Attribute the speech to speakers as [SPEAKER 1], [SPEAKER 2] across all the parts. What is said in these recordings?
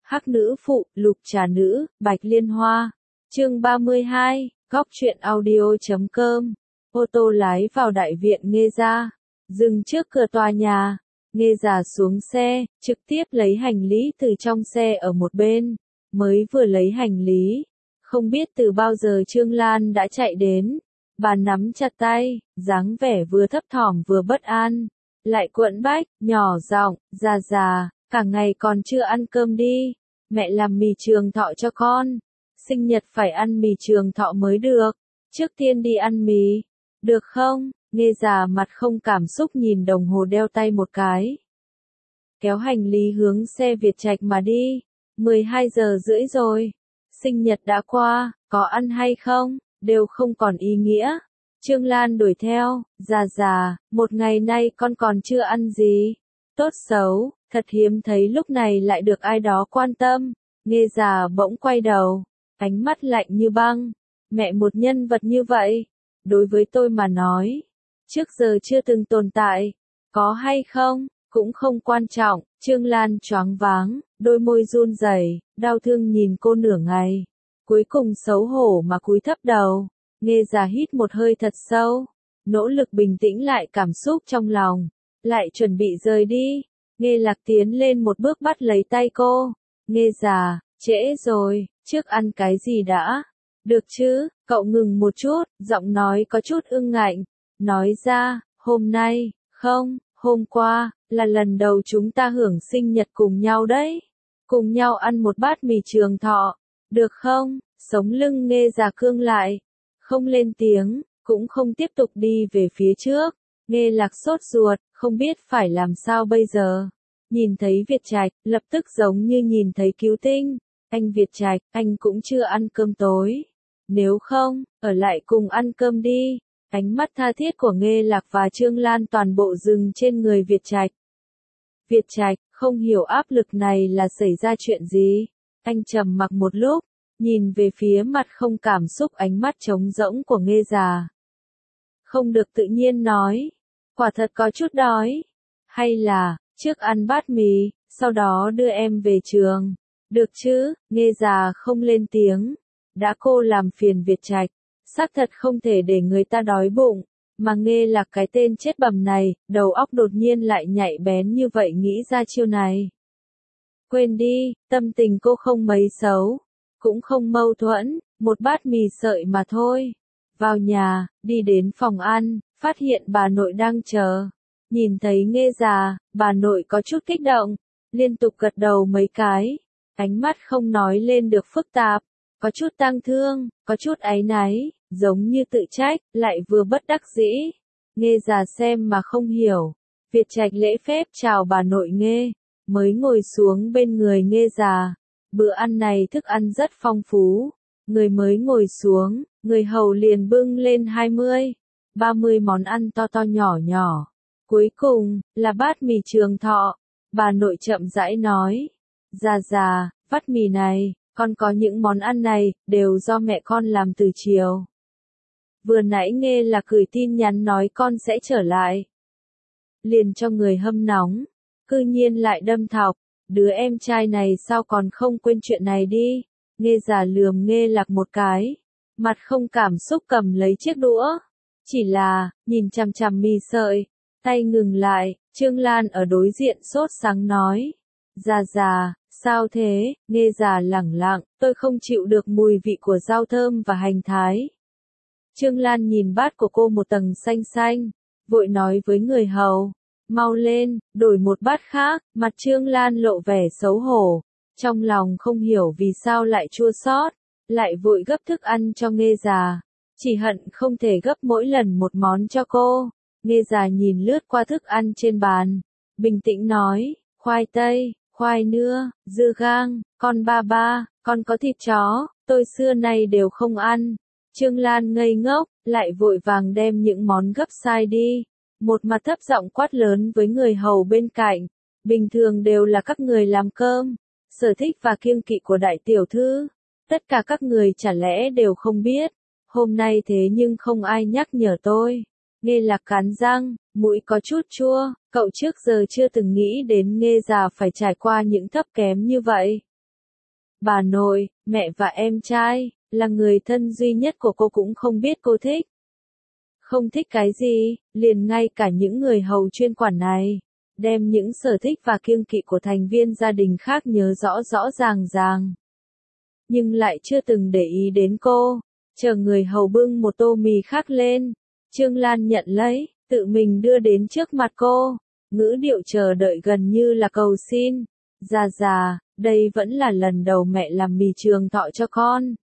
[SPEAKER 1] Hắc nữ phụ, lục trà nữ, bạch liên hoa. Chương 32, góc truyện audio.com. Ô tô lái vào đại viện Nghê gia, dừng trước cửa tòa nhà. Nghê già xuống xe, trực tiếp lấy hành lý từ trong xe ở một bên. Mới vừa lấy hành lý, không biết từ bao giờ Trương Lan đã chạy đến. Bà nắm chặt tay, dáng vẻ vừa thấp thỏm vừa bất an, lại quẫn bách, nhỏ giọng, già, cả ngày còn chưa ăn cơm đi, mẹ làm mì trường thọ cho con, sinh nhật phải ăn mì trường thọ mới được, trước tiên đi ăn mì, được không? Nghê già mặt không cảm xúc nhìn đồng hồ đeo tay một cái, kéo hành lý hướng xe Việt Trạch mà đi. 12 giờ rưỡi rồi, sinh nhật đã qua, có ăn hay không, đều không còn ý nghĩa. Trương Lan đuổi theo, già, một ngày nay con còn chưa ăn gì. Tốt xấu, thật hiếm thấy lúc này lại được ai đó quan tâm. Nghê già bỗng quay đầu, ánh mắt lạnh như băng. Mẹ một nhân vật như vậy, đối với tôi mà nói, trước giờ chưa từng tồn tại. Có hay không, cũng không quan trọng. Trương Lan choáng váng, đôi môi run rẩy, đau thương nhìn cô nửa ngày. Cuối cùng xấu hổ mà cúi thấp đầu. Nghê già hít một hơi thật sâu, nỗ lực bình tĩnh lại cảm xúc trong lòng, lại chuẩn bị rời đi. Nghê Lạc tiến lên một bước bắt lấy tay cô. Nghê già, trễ rồi, trước ăn cái gì đã? Được chứ? Cậu ngừng một chút, giọng nói có chút ương ngạnh. Nói ra, hôm nay, không, hôm qua, là lần đầu chúng ta hưởng sinh nhật cùng nhau đấy. Cùng nhau ăn một bát mì trường thọ, được không? Sống lưng Nghê già cương lại, không lên tiếng, cũng không tiếp tục đi về phía trước. Nghê Lạc sốt ruột, không biết phải làm sao bây giờ. Nhìn thấy Việt Trạch, lập tức giống như nhìn thấy cứu tinh. Anh Việt Trạch, anh cũng chưa ăn cơm tối. Nếu không, ở lại cùng ăn cơm đi. Ánh mắt tha thiết của Nghê Lạc và Trương Lan toàn bộ dừng trên người Việt Trạch. Việt Trạch, không hiểu áp lực này là xảy ra chuyện gì. Anh trầm mặc một lúc, nhìn về phía mặt không cảm xúc ánh mắt trống rỗng của Nghê già. Không được tự nhiên nói, quả thật có chút đói. Hay là, trước ăn bát mì, sau đó đưa em về trường. Được chứ? Nghê già không lên tiếng. Đã cô làm phiền Việt Trạch, xác thật không thể để người ta đói bụng. Mà Nghê Lạc cái tên chết bầm này, đầu óc đột nhiên lại nhạy bén như vậy nghĩ ra chiêu này. Quên đi, tâm tình cô không mấy xấu, cũng không mâu thuẫn, một bát mì sợi mà thôi. Vào nhà, đi đến phòng ăn, phát hiện bà nội đang chờ. Nhìn thấy Nghê già, bà nội có chút kích động, liên tục gật đầu mấy cái. Ánh mắt không nói lên được phức tạp, có chút tang thương, có chút áy náy, giống như tự trách, lại vừa bất đắc dĩ. Nghê già xem mà không hiểu. Việt Trạch lễ phép chào bà nội Nghê, mới ngồi xuống bên người Nghê già. Bữa ăn này thức ăn rất phong phú. Người mới ngồi xuống, người hầu liền bưng lên 20, 30 món ăn to to nhỏ nhỏ. Cuối cùng, là bát mì trường thọ. Bà nội chậm rãi nói. Già, bát mì này, con có những món ăn này, đều do mẹ con làm từ chiều. Vừa nãy Nghê là gửi tin nhắn nói con sẽ trở lại. Liền cho người hâm nóng, cư nhiên lại đâm thọc. Đứa em trai này sao còn không quên chuyện này đi. Nghê già lườm Nghê Lạc một cái, mặt không cảm xúc cầm lấy chiếc đũa. Chỉ là, nhìn chằm chằm mì sợi, tay ngừng lại. Trương Lan ở đối diện sốt sắng nói. Già, sao thế? Nghê già lẳng lặng, tôi không chịu được mùi vị của rau thơm và hành thái. Trương Lan nhìn bát của cô một tầng xanh xanh, vội nói với người hầu. Mau lên, đổi một bát khác. Mặt Trương Lan lộ vẻ xấu hổ, trong lòng không hiểu vì sao lại chua xót, lại vội gấp thức ăn cho Nghê già, chỉ hận không thể gấp mỗi lần một món cho cô. Nghê già nhìn lướt qua thức ăn trên bàn, bình tĩnh nói, khoai tây, khoai nưa, dưa gang, con ba, con có thịt chó, tôi xưa nay đều không ăn. Trương Lan ngây ngốc, lại vội vàng đem những món gấp sai đi. Một mặt thấp giọng quát lớn với người hầu bên cạnh, bình thường đều là các người làm cơm, sở thích và kiêng kỵ của đại tiểu thư, tất cả các người chả lẽ đều không biết, hôm nay thế nhưng không ai nhắc nhở tôi. Nghê Lạc cắn răng, mũi có chút chua, cậu trước giờ chưa từng nghĩ đến Nghê già phải trải qua những thấp kém như vậy. Bà nội, mẹ và em trai, là người thân duy nhất của cô cũng không biết cô thích. Không thích cái gì, liền ngay cả những người hầu chuyên quản này, đem những sở thích và kiêng kỵ của thành viên gia đình khác nhớ rõ rõ ràng ràng. Nhưng lại chưa từng để ý đến cô, chờ người hầu bưng một tô mì khác lên. Trương Lan nhận lấy, tự mình đưa đến trước mặt cô, ngữ điệu chờ đợi gần như là cầu xin. Già, đây vẫn là lần đầu mẹ làm mì trường thọ cho con.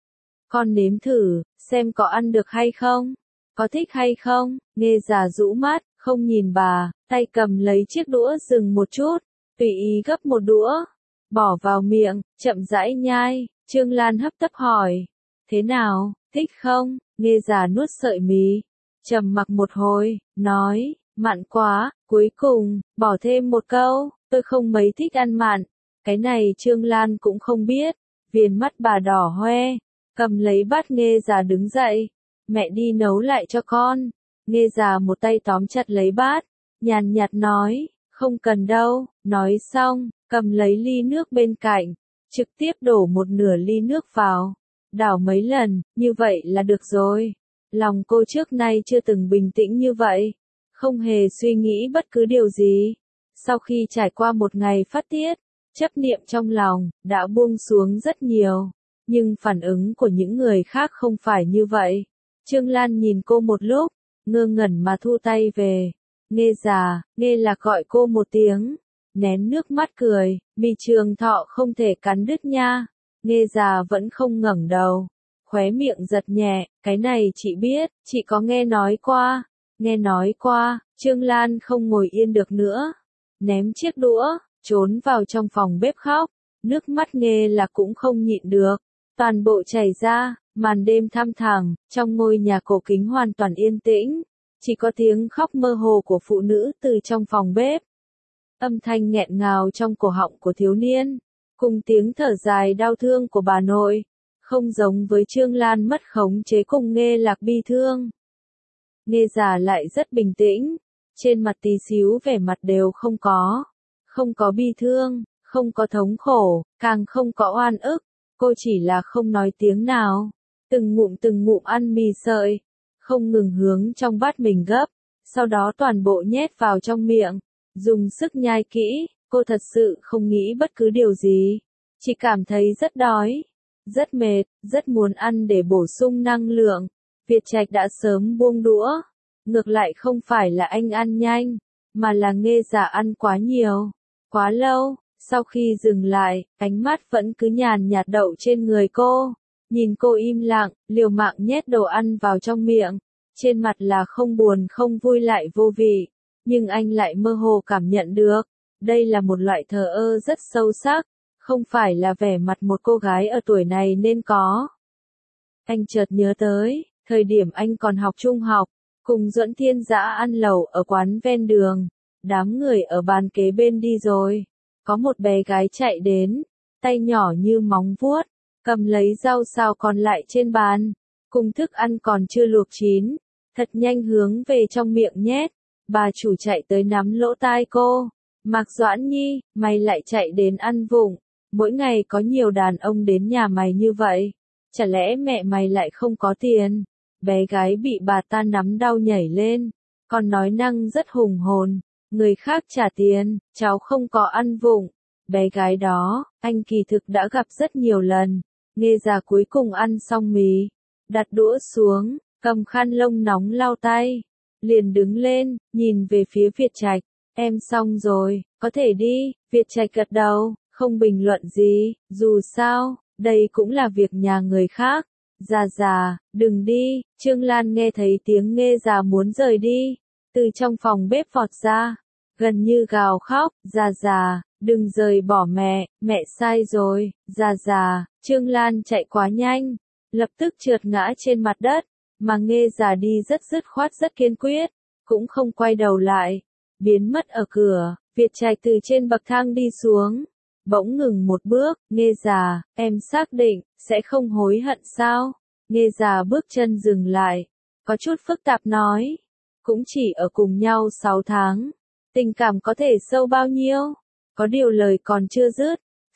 [SPEAKER 1] Con nếm thử, xem có ăn được hay không, có thích hay không. Nghe già rũ mắt, không nhìn bà, tay cầm lấy chiếc đũa dừng một chút, tùy ý gấp một đũa, bỏ vào miệng, chậm rãi nhai. Trương Lan hấp tấp hỏi, thế nào, thích không? Nghe già nuốt sợi mì, trầm mặc một hồi, nói, mặn quá. Cuối cùng, bỏ thêm một câu, tôi không mấy thích ăn mặn. Cái này Trương Lan cũng không biết. Viền mắt bà đỏ hoe, cầm lấy bát Nghe già đứng dậy, mẹ đi nấu lại cho con. Nghe già một tay tóm chặt lấy bát, nhàn nhạt nói, không cần đâu. Nói xong, cầm lấy ly nước bên cạnh, trực tiếp đổ một nửa ly nước vào, đảo mấy lần, như vậy là được rồi. Lòng cô trước nay chưa từng bình tĩnh như vậy, không hề suy nghĩ bất cứ điều gì. Sau khi trải qua một ngày phát tiết, chấp niệm trong lòng đã buông xuống rất nhiều, nhưng phản ứng của những người khác không phải như vậy. Trương Lan nhìn cô một lúc, ngơ ngẩn mà thu tay về. Nghe già, nghe là gọi cô một tiếng, nén nước mắt cười, mì trường thọ không thể cắn đứt nha. Nghe già vẫn không ngẩng đầu, khóe miệng giật nhẹ, cái này chị biết, chị có nghe nói qua. Nghe nói qua. Trương Lan không ngồi yên được nữa, ném chiếc đũa, trốn vào trong phòng bếp khóc. Nước mắt Nghe là cũng không nhịn được, toàn bộ chảy ra. Màn đêm thăm thẳm, trong ngôi nhà cổ kính hoàn toàn yên tĩnh, chỉ có tiếng khóc mơ hồ của phụ nữ từ trong phòng bếp. Âm thanh nghẹn ngào trong cổ họng của thiếu niên, cùng tiếng thở dài đau thương của bà nội, không giống với Trương Lan mất khống chế cùng Nghe Lạc bi thương. Nghe già lại rất bình tĩnh, trên mặt tí xíu vẻ mặt đều không có bi thương, không có thống khổ, càng không có oan ức, cô chỉ là không nói tiếng nào, từng ngụm ăn mì sợi, không ngừng hướng trong bát mình gấp, sau đó toàn bộ nhét vào trong miệng, dùng sức nhai kỹ. Cô thật sự không nghĩ bất cứ điều gì, chỉ cảm thấy rất đói, rất mệt, rất muốn ăn để bổ sung năng lượng. Việt Trạch đã sớm buông đũa, ngược lại không phải là anh ăn nhanh, mà là Nghe già ăn quá nhiều, quá lâu. Sau khi dừng lại, ánh mắt vẫn cứ nhàn nhạt đậu trên người cô, nhìn cô im lặng, liều mạng nhét đồ ăn vào trong miệng, trên mặt là không buồn không vui lại vô vị, nhưng anh lại mơ hồ cảm nhận được, đây là một loại thờ ơ rất sâu sắc, không phải là vẻ mặt một cô gái ở tuổi này nên có. Anh chợt nhớ tới, thời điểm anh còn học trung học, cùng Duẫn Thiên Dã ăn lẩu ở quán ven đường, đám người ở bàn kế bên đi rồi, có một bé gái chạy đến, tay nhỏ như móng vuốt, cầm lấy rau xào còn lại trên bàn, cùng thức ăn còn chưa luộc chín, thật nhanh hướng về trong miệng nhét. Bà chủ chạy tới nắm lỗ tai cô, Mạc Doãn Nhi, mày lại chạy đến ăn vụng, mỗi ngày có nhiều đàn ông đến nhà mày như vậy, chả lẽ mẹ mày lại không có tiền? Bé gái bị bà ta nắm đau nhảy lên, còn nói năng rất hùng hồn, người khác trả tiền, cháu không có ăn vụng. Bé gái đó, anh kỳ thực đã gặp rất nhiều lần. Nghe già cuối cùng ăn xong mì, đặt đũa xuống, cầm khăn lông nóng lau tay, liền đứng lên, nhìn về phía Việt Trạch, em xong rồi, có thể đi. Việt Trạch gật đầu, không bình luận gì, dù sao, đây cũng là việc nhà người khác. Già, đừng đi. Trương Lan nghe thấy tiếng Nghe già muốn rời đi, từ trong phòng bếp vọt ra, gần như gào khóc, già, đừng rời bỏ mẹ sai rồi. Già, Trương Lan chạy quá nhanh, lập tức trượt ngã trên mặt đất, mà Nghe già đi rất dứt khoát rất kiên quyết, cũng không quay đầu lại, biến mất ở cửa. Việt Trạch từ trên bậc thang đi xuống, bỗng ngừng một bước. Nghe già, em xác định sẽ không hối hận sao? Nghe già bước chân dừng lại, có chút phức tạp nói, cũng chỉ ở cùng nhau 6 tháng, tình cảm có thể sâu bao nhiêu? Có điều lời còn chưa dứt,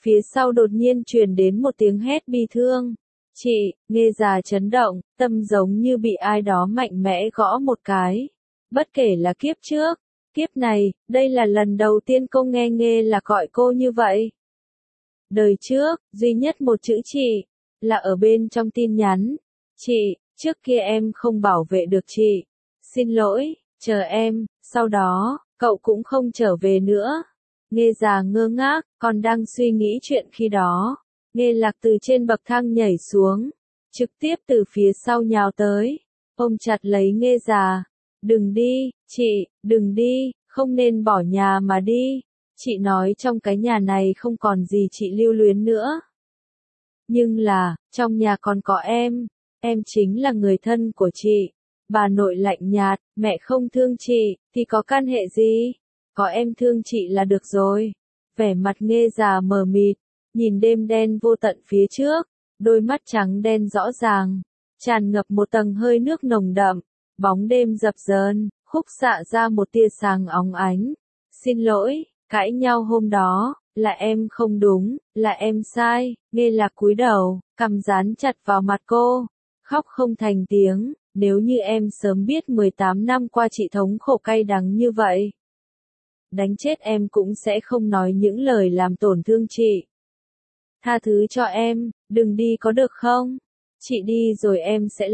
[SPEAKER 1] Phía sau đột nhiên truyền đến một tiếng hét bi thương. Chị, Nghe già chấn động, tâm giống như bị ai đó mạnh mẽ gõ một cái. Bất kể là kiếp trước, kiếp này, đây là lần đầu tiên cô nghe Nghe Lạc gọi cô như vậy. Đời trước, duy nhất một chữ chị, là ở bên trong tin nhắn. Chị, trước kia em không bảo vệ được chị. Xin lỗi, chờ em, sau đó, cậu cũng không trở về nữa. Nghe già ngơ ngác, còn đang suy nghĩ chuyện khi đó. Nghe Lạc từ trên bậc thang nhảy xuống, trực tiếp từ phía sau nhào tới, ôm chặt lấy Nghe già. Đừng đi, chị, đừng đi, không nên bỏ nhà mà đi. Chị nói trong cái nhà này không còn gì chị lưu luyến nữa. Nhưng là, trong nhà còn có em chính là người thân của chị. Bà nội lạnh nhạt, mẹ không thương chị, thì có can hệ gì? Có em thương chị là được rồi. Vẻ mặt Nghe già mờ mịt, nhìn đêm đen vô tận phía trước, đôi mắt trắng đen rõ ràng, tràn ngập một tầng hơi nước nồng đậm, bóng đêm dập dờn, khúc xạ ra một tia sáng óng ánh. Xin lỗi, cãi nhau hôm đó, là em không đúng, là em sai. Nghe Lạc cúi đầu, cằm dán chặt vào mặt cô, khóc không thành tiếng. Nếu như em sớm biết 18 năm qua chị thống khổ cay đắng như vậy, đánh chết em cũng sẽ không nói những lời làm tổn thương chị. Tha thứ cho em, đừng đi có được không? Chị đi rồi em sẽ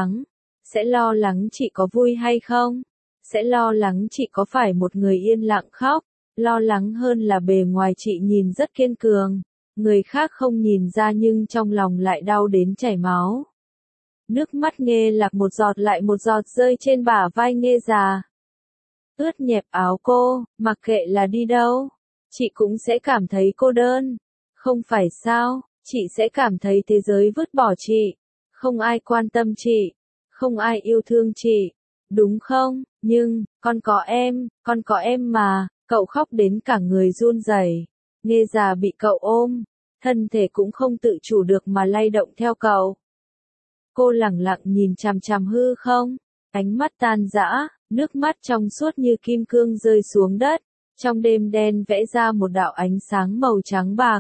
[SPEAKER 1] lo lắng chị có vui hay không? Sẽ lo lắng chị có phải một người yên lặng khóc, lo lắng hơn là bề ngoài chị nhìn rất kiên cường, người khác không nhìn ra nhưng trong lòng lại đau đến chảy máu. Nước mắt Nghe Lạc một giọt lại một giọt rơi trên bả vai Nghe già. Ướt nhẹp áo cô, mặc kệ là đi đâu, chị cũng sẽ cảm thấy cô đơn. Không phải sao, chị sẽ cảm thấy thế giới vứt bỏ chị, không ai quan tâm chị, không ai yêu thương chị, đúng không? Nhưng, con có em mà. Cậu khóc đến cả người run rẩy. Nghe già bị cậu ôm, thân thể cũng không tự chủ được mà lay động theo cậu. Cô lẳng lặng nhìn chằm chằm hư không, ánh mắt tan rã, nước mắt trong suốt như kim cương rơi xuống đất, trong đêm đen vẽ ra một đạo ánh sáng màu trắng bạc.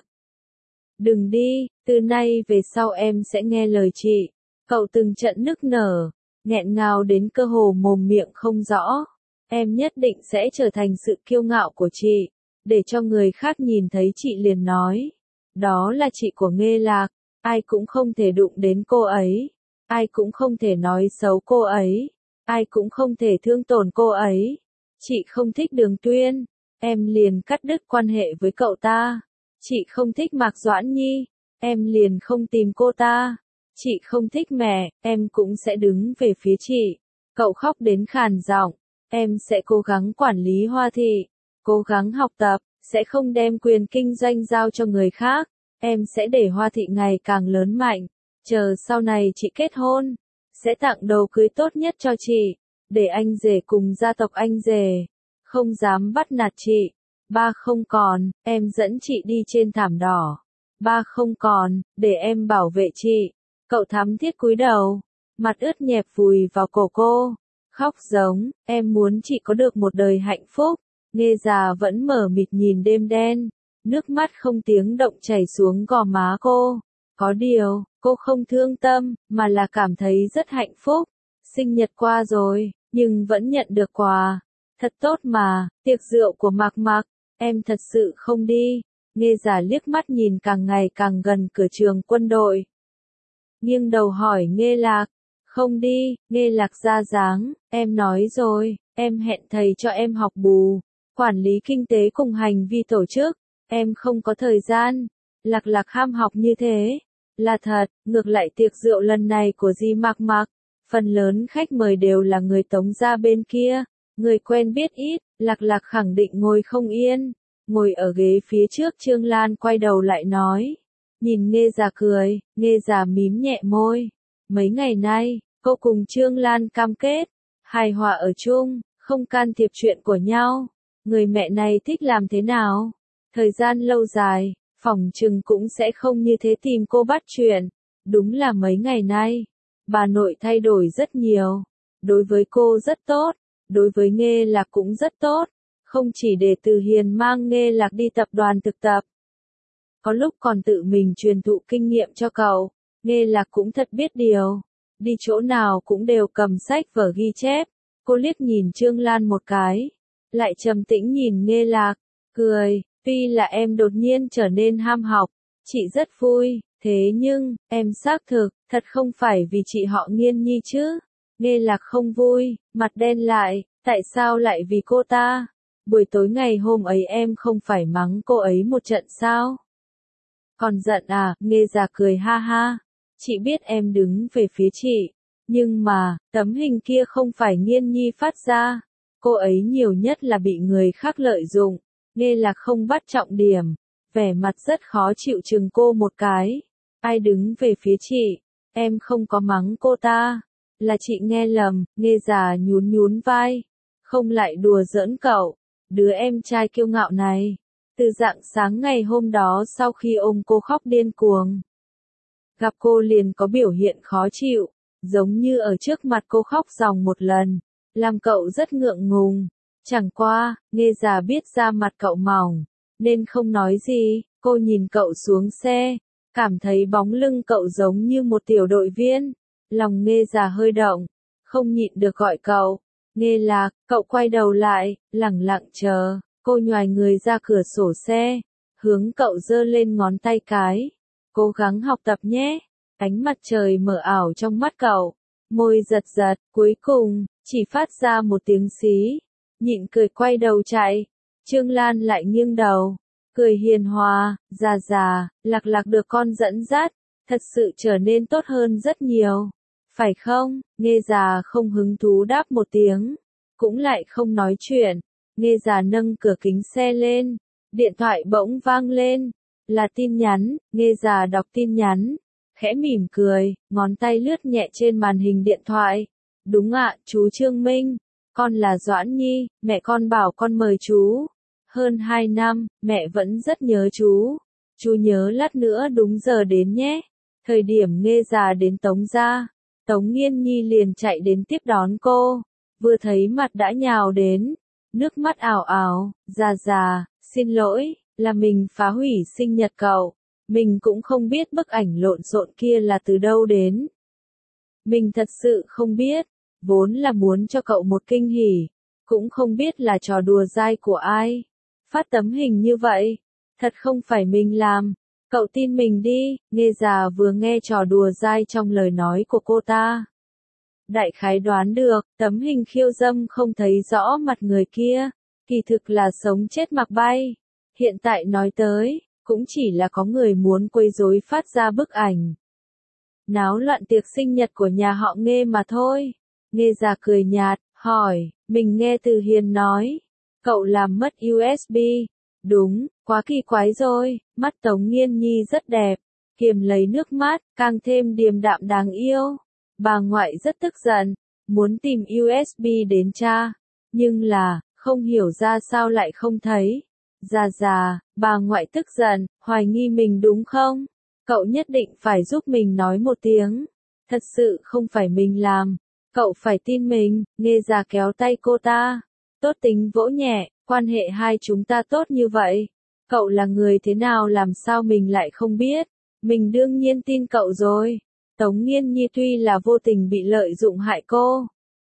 [SPEAKER 1] Đừng đi, từ nay về sau em sẽ nghe lời chị. Cậu từng trận nức nở, nghẹn ngào đến cơ hồ mồm miệng không rõ. Em nhất định sẽ trở thành sự kiêu ngạo của chị, để cho người khác nhìn thấy chị liền nói. Đó là chị của Nghe Lạc, ai cũng không thể đụng đến cô ấy, ai cũng không thể nói xấu cô ấy, ai cũng không thể thương tổn cô ấy. Chị không thích Đường Tuyên, em liền cắt đứt quan hệ với cậu ta. Chị không thích Mạc Doãn Nhi, em liền không tìm cô ta. Chị không thích mẹ, em cũng sẽ đứng về phía chị. Cậu khóc đến khàn giọng. Em sẽ cố gắng quản lý Hoa Thị, cố gắng học tập, sẽ không đem quyền kinh doanh giao cho người khác. Em sẽ để Hoa Thị ngày càng lớn mạnh. Chờ sau này chị kết hôn, sẽ tặng đồ cưới tốt nhất cho chị, để anh rể cùng gia tộc anh rể không dám bắt nạt chị. Ba không còn, em dẫn chị đi trên thảm đỏ. Ba không còn, để em bảo vệ chị. Cậu thắm thiết cúi đầu, mặt ướt nhẹp vùi vào cổ cô, khóc giống, em muốn chị có được một đời hạnh phúc. Nghe già vẫn mở mịt nhìn đêm đen, nước mắt không tiếng động chảy xuống gò má cô. Có điều, cô không thương tâm, mà là cảm thấy rất hạnh phúc. Sinh nhật qua rồi, nhưng vẫn nhận được quà. Thật tốt mà, tiệc rượu của Mạc Mạc, em thật sự không đi. Nghe già liếc mắt nhìn càng ngày càng gần cửa trường quân đội. Nghiêng đầu hỏi Nghe Lạc, không đi. Nghe Lạc ra dáng, em nói rồi, em hẹn thầy cho em học bù, quản lý kinh tế cùng hành vi tổ chức, em không có thời gian. Lạc Lạc ham học như thế, là thật. Ngược lại tiệc rượu lần này của dì Mạc Mạc, phần lớn khách mời đều là người Tống gia bên kia, người quen biết ít. Lạc Lạc khẳng định ngồi không yên, ngồi ở ghế phía trước. Trương Lan quay đầu lại nói, nhìn Nghe già cười. Nghe già mím nhẹ môi. Mấy ngày nay, cô cùng Trương Lan cam kết, hài hòa ở chung, không can thiệp chuyện của nhau. Người mẹ này thích làm thế nào? Thời gian lâu dài, phỏng chừng cũng sẽ không như thế tìm cô bắt chuyện. Đúng là mấy ngày nay, bà nội thay đổi rất nhiều. Đối với cô rất tốt, đối với Nghe Lạc cũng rất tốt. Không chỉ để Từ Hiền mang Nghe Lạc đi tập đoàn thực tập, có lúc còn tự mình truyền thụ kinh nghiệm cho cậu. Nghe Lạc cũng thật biết điều, đi chỗ nào cũng đều cầm sách vở ghi chép. Cô liếc nhìn Trương Lan một cái, lại trầm tĩnh nhìn Nghe Lạc, cười, tuy là em đột nhiên trở nên ham học, chị rất vui, thế nhưng, em xác thực, thật không phải vì chị họ Nghiên Nhi chứ. Nghe Lạc không vui, mặt đen lại, tại sao lại vì cô ta? Buổi tối ngày hôm ấy em không phải mắng cô ấy một trận sao? Còn giận à? Nghe Già cười ha ha, chị biết em đứng về phía chị, nhưng mà, tấm hình kia không phải Nghiên Nhi phát ra, cô ấy nhiều nhất là bị người khác lợi dụng. Nghe Lạc không bắt trọng điểm, vẻ mặt rất khó chịu chừng cô một cái. Ai đứng về phía chị? Em không có mắng cô ta, là chị nghe lầm. Nghe Già nhún nhún vai, không lại đùa giỡn cậu, đứa em trai kiêu ngạo này. Từ rạng sáng ngày hôm đó sau khi ôm cô khóc điên cuồng, gặp cô liền có biểu hiện khó chịu, giống như ở trước mặt cô khóc ròng một lần, làm cậu rất ngượng ngùng. Chẳng qua, Nghe Già biết da mặt cậu mỏng, nên không nói gì. Cô nhìn cậu xuống xe, cảm thấy bóng lưng cậu giống như một tiểu đội viên. Lòng Nghe Già hơi động, không nhịn được gọi cậu. Nghe Lạc, cậu quay đầu lại, lẳng lặng chờ. Cô nhoài người ra cửa sổ xe, hướng cậu giơ lên ngón tay cái. Cố gắng học tập nhé. Ánh mặt trời mờ ảo trong mắt cậu, môi giật giật, cuối cùng, chỉ phát ra một tiếng xí. Nhịn cười quay đầu chạy. Trương Lan lại nghiêng đầu, cười hiền hòa, già già, Lạc Lạc được con dẫn dắt, thật sự trở nên tốt hơn rất nhiều. Phải không? Nghe Già không hứng thú đáp một tiếng, cũng lại không nói chuyện. Nghe Già nâng cửa kính xe lên, điện thoại bỗng vang lên, là tin nhắn. Nghe Già đọc tin nhắn, khẽ mỉm cười, ngón tay lướt nhẹ trên màn hình điện thoại. Đúng ạ, chú Trương Minh, con là Doãn Nhi, mẹ con bảo con mời chú. Hơn 2 năm, mẹ vẫn rất nhớ chú. Chú nhớ lát nữa đúng giờ đến nhé. Thời điểm Nghe Già đến Tống gia, Tống Nghiên Nhi liền chạy đến tiếp đón cô. Vừa thấy mặt đã nhào đến, nước mắt ảo ảo. Già già, xin lỗi, là mình phá hủy sinh nhật cậu. Mình cũng không biết bức ảnh lộn xộn kia là từ đâu đến. Mình thật sự không biết, vốn là muốn cho cậu một kinh hỉ, cũng không biết là trò đùa dai của ai. Phát tấm hình như vậy, thật không phải mình làm. Cậu tin mình đi. Nghe Già vừa nghe trò đùa dai trong lời nói của cô ta, đại khái đoán được, tấm hình khiêu dâm không thấy rõ mặt người kia, kỳ thực là sống chết mặc bay. Hiện tại nói tới, cũng chỉ là có người muốn quấy rối phát ra bức ảnh, náo loạn tiệc sinh nhật của nhà họ Nghe mà thôi. Nghe Già cười nhạt, hỏi, mình nghe Từ Hiền nói, cậu làm mất USB. Đúng, quá kỳ quái rồi. Mắt Tống Nghiên Nhi rất đẹp, kiềm lấy nước mắt, càng thêm điềm đạm đáng yêu. Bà ngoại rất tức giận, muốn tìm USB đến tra, nhưng là, không hiểu ra sao lại không thấy. Già già, bà ngoại tức giận, hoài nghi mình đúng không? Cậu nhất định phải giúp mình nói một tiếng. Thật sự không phải mình làm. Cậu phải tin mình. Nghe Già kéo tay cô ta, tốt tính vỗ nhẹ, quan hệ hai chúng ta tốt như vậy. Cậu là người thế nào làm sao mình lại không biết. Mình đương nhiên tin cậu rồi. Tống Nghiên Nhi tuy là vô tình bị lợi dụng hại cô,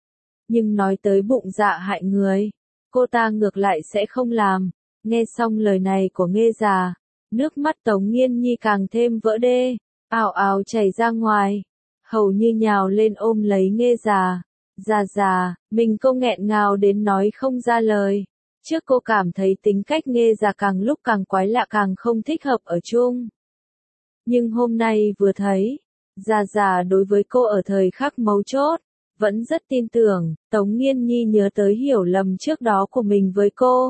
[SPEAKER 1] nhưng nói tới bụng dạ hại người, cô ta ngược lại sẽ không làm. Nghe xong lời này của Nghe Già, nước mắt Tống Nghiên Nhi càng thêm vỡ đê, ào ào chảy ra ngoài, hầu như nhào lên ôm lấy Nghe Già. Già già, mình cô nghẹn ngào đến nói không ra lời. Trước cô cảm thấy tính cách Nghe Già càng lúc càng quái lạ, càng không thích hợp ở chung. Nhưng hôm nay vừa thấy, Già già đối với cô ở thời khắc mấu chốt, vẫn rất tin tưởng. Tống Nghiên Nhi nhớ tới hiểu lầm trước đó của mình với cô,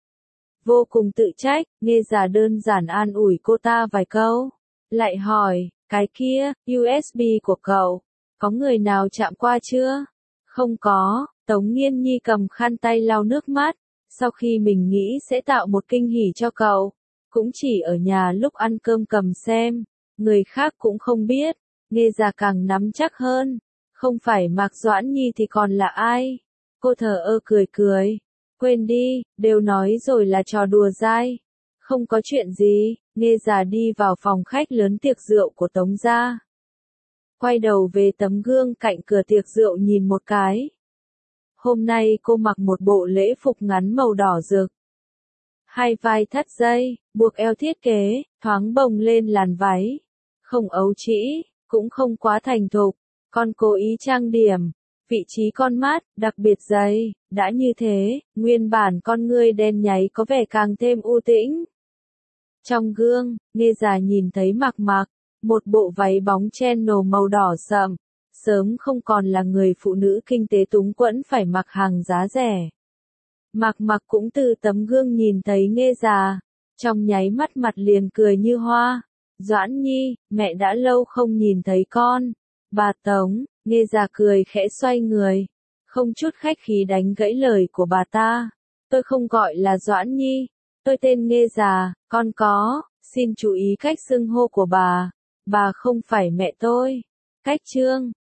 [SPEAKER 1] vô cùng tự trách. Nghe Già đơn giản an ủi cô ta vài câu, lại hỏi, cái kia, USB của cậu, có người nào chạm qua chưa? Không có. Tống Nghiên Nhi cầm khăn tay lau nước mắt, sau khi mình nghĩ sẽ tạo một kinh hỉ cho cậu, cũng chỉ ở nhà lúc ăn cơm cầm xem, người khác cũng không biết. Nghe Già càng nắm chắc hơn, không phải Mạc Doãn Nhi thì còn là ai? Cô thờ ơ cười cười, quên đi, đều nói rồi là trò đùa dai, không có chuyện gì. Nghe già đi vào phòng khách lớn tiệc rượu của Tống gia. Quay đầu về tấm gương cạnh cửa tiệc rượu nhìn một cái. Hôm nay cô mặc một bộ lễ phục ngắn màu đỏ rực. Hai vai thắt dây, buộc eo thiết kế, thoáng bồng lên làn váy. Không ấu trĩ, cũng không quá thành thục, con cố ý trang điểm. Vị trí con mắt, đặc biệt dày, đã như thế, nguyên bản con ngươi đen nháy có vẻ càng thêm u tĩnh. Trong gương, Nghe già nhìn thấy Mạc Mạc, một bộ váy bóng channel màu đỏ sậm, sớm không còn là người phụ nữ kinh tế túng quẫn phải mặc hàng giá rẻ. Mạc Mạc cũng từ tấm gương nhìn thấy Nghe già, trong nháy mắt mặt liền cười như hoa. Doãn Nhi, mẹ đã lâu không nhìn thấy con. Bà Tống, Nghe già cười khẽ xoay người, không chút khách khí đánh gãy lời của bà ta. Tôi không gọi là Doãn Nhi, tôi tên Nghe già, con có, xin chú ý cách xưng hô của bà không phải mẹ tôi. Cách Trương,